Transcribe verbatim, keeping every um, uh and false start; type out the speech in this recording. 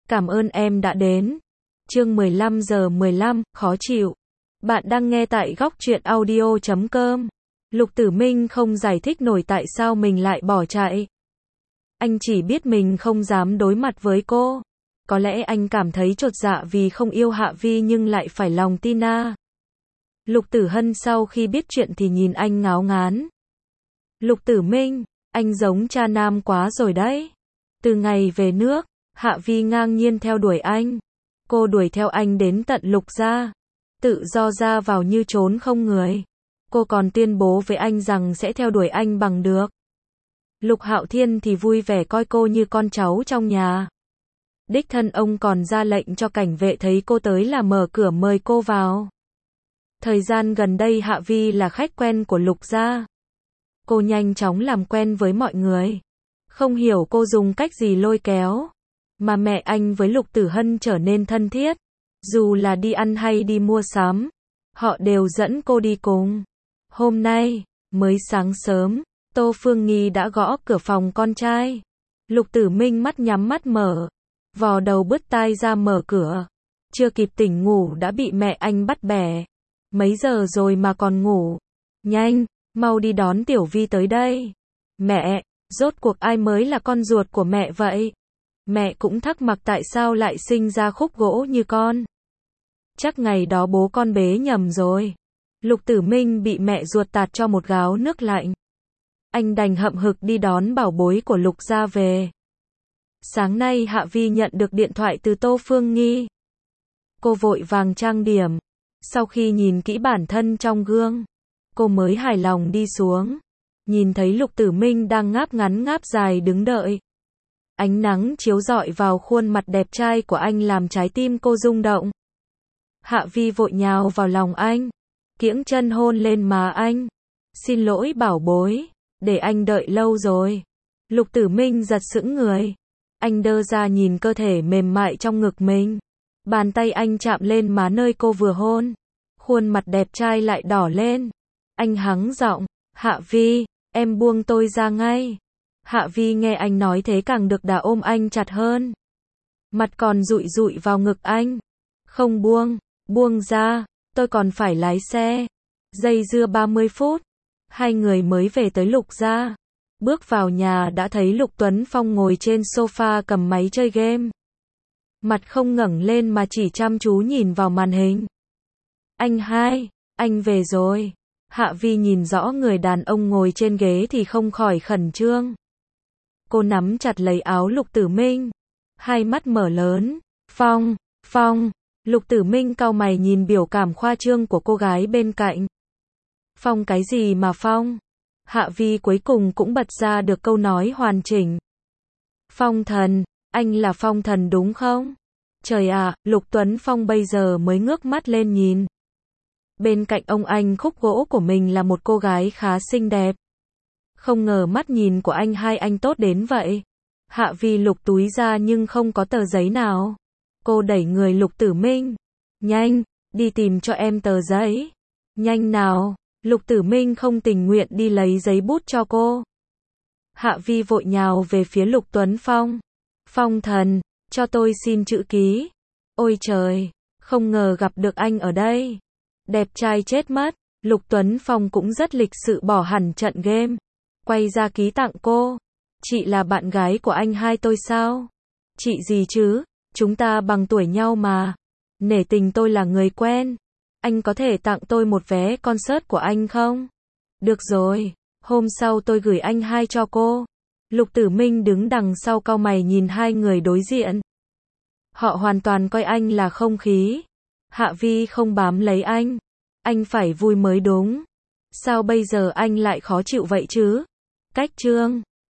Cảm ơn em đã đến. Chương mười lăm giờ mười lăm, khó chịu. Bạn đang nghe tại góc truyện audio chấm com. Lục Tử Minh không giải thích nổi tại sao mình lại bỏ chạy. Anh chỉ biết mình không dám đối mặt với cô. Có lẽ anh cảm thấy chột dạ vì không yêu Hạ Vi nhưng lại phải lòng Tina. Lục Tử Hân sau khi biết chuyện thì nhìn anh ngáo ngán. Lục Tử Minh, anh giống cha nam quá rồi đấy. Từ ngày về nước, Hạ Vi ngang nhiên theo đuổi anh. Cô đuổi theo anh đến tận Lục gia. Tự do ra vào như trốn không người. Cô còn tuyên bố với anh rằng sẽ theo đuổi anh bằng được. Lục Hạo Thiên thì vui vẻ coi cô như con cháu trong nhà. Đích thân ông còn ra lệnh cho cảnh vệ thấy cô tới là mở cửa mời cô vào. Thời gian gần đây Hạ Vi là khách quen của Lục gia. Cô nhanh chóng làm quen với mọi người. Không hiểu cô dùng cách gì lôi kéo mà mẹ anh với Lục Tử Hân trở nên thân thiết. Dù là đi ăn hay đi mua sắm, họ đều dẫn cô đi cùng. Hôm nay, mới sáng sớm, Tô Phương Nghi đã gõ cửa phòng con trai. Lục Tử Minh mắt nhắm mắt mở, vò đầu bứt tai ra mở cửa. Chưa kịp tỉnh ngủ đã bị mẹ anh bắt bẻ. Mấy giờ rồi mà còn ngủ? Nhanh, mau đi đón Tiểu Vi tới đây. Mẹ, rốt cuộc ai mới là con ruột của mẹ vậy? Mẹ cũng thắc mắc tại sao lại sinh ra khúc gỗ như con. Chắc ngày đó bố con bế nhầm rồi. Lục Tử Minh bị mẹ ruột tạt cho một gáo nước lạnh. Anh đành hậm hực đi đón bảo bối của Lục gia về. Sáng nay Hạ Vi nhận được điện thoại từ Tô Phương Nghi. Cô vội vàng trang điểm. Sau khi nhìn kỹ bản thân trong gương, cô mới hài lòng đi xuống. Nhìn thấy Lục Tử Minh đang ngáp ngắn ngáp dài đứng đợi. Ánh nắng chiếu rọi vào khuôn mặt đẹp trai của anh làm trái tim cô rung động. Hạ Vi vội nhào vào lòng anh, kiễng chân hôn lên má anh. Xin lỗi bảo bối, để anh đợi lâu rồi. Lục Tử Minh giật sững người. Anh đơ ra nhìn cơ thể mềm mại trong ngực mình. Bàn tay anh chạm lên má nơi cô vừa hôn. Khuôn mặt đẹp trai lại đỏ lên. Anh hắng giọng, Hạ Vi, em buông tôi ra ngay. Hạ Vi nghe anh nói thế càng được đà ôm anh chặt hơn. Mặt còn dụi dụi vào ngực anh. Không buông, buông ra, tôi còn phải lái xe. Dây dưa ba mươi phút, hai người mới về tới Lục gia. Bước vào nhà đã thấy Lục Tuấn Phong ngồi trên sofa cầm máy chơi game. Mặt không ngẩng lên mà chỉ chăm chú nhìn vào màn hình. Anh hai, anh về rồi. Hạ Vi nhìn rõ người đàn ông ngồi trên ghế thì không khỏi khẩn trương. Cô nắm chặt lấy áo Lục Tử Minh. Hai mắt mở lớn. Phong, Phong. Lục Tử Minh cau mày nhìn biểu cảm khoa trương của cô gái bên cạnh. Phong cái gì mà Phong? Hạ Vi cuối cùng cũng bật ra được câu nói hoàn chỉnh. Phong thần, anh là Phong thần đúng không? Trời ạ, Lục Tuấn Phong bây giờ mới ngước mắt lên nhìn. Bên cạnh ông anh khúc gỗ của mình là một cô gái khá xinh đẹp. Không ngờ mắt nhìn của anh hai anh tốt đến vậy. Hạ Vi lục túi ra nhưng không có tờ giấy nào. Cô đẩy người Lục Tử Minh. Nhanh, đi tìm cho em tờ giấy. Nhanh nào. Lục Tử Minh không tình nguyện đi lấy giấy bút cho cô. Hạ Vi vội nhào về phía Lục Tuấn Phong. Phong thần, cho tôi xin chữ ký. Ôi trời, không ngờ gặp được anh ở đây. Đẹp trai chết mất. Lục Tuấn Phong cũng rất lịch sự bỏ hẳn trận game. Quay ra ký tặng cô. Chị là bạn gái của anh hai tôi sao? Chị gì chứ? Chúng ta bằng tuổi nhau mà. Nể tình tôi là người quen. Anh có thể tặng tôi một vé concert của anh không? Được rồi, hôm sau tôi gửi anh hai cho cô. Lục Tử Minh đứng đằng sau cau mày nhìn hai người đối diện. Họ hoàn toàn coi anh là không khí. Hạ Vi không bám lấy anh. Anh phải vui mới đúng. Sao bây giờ anh lại khó chịu vậy chứ? Cách chương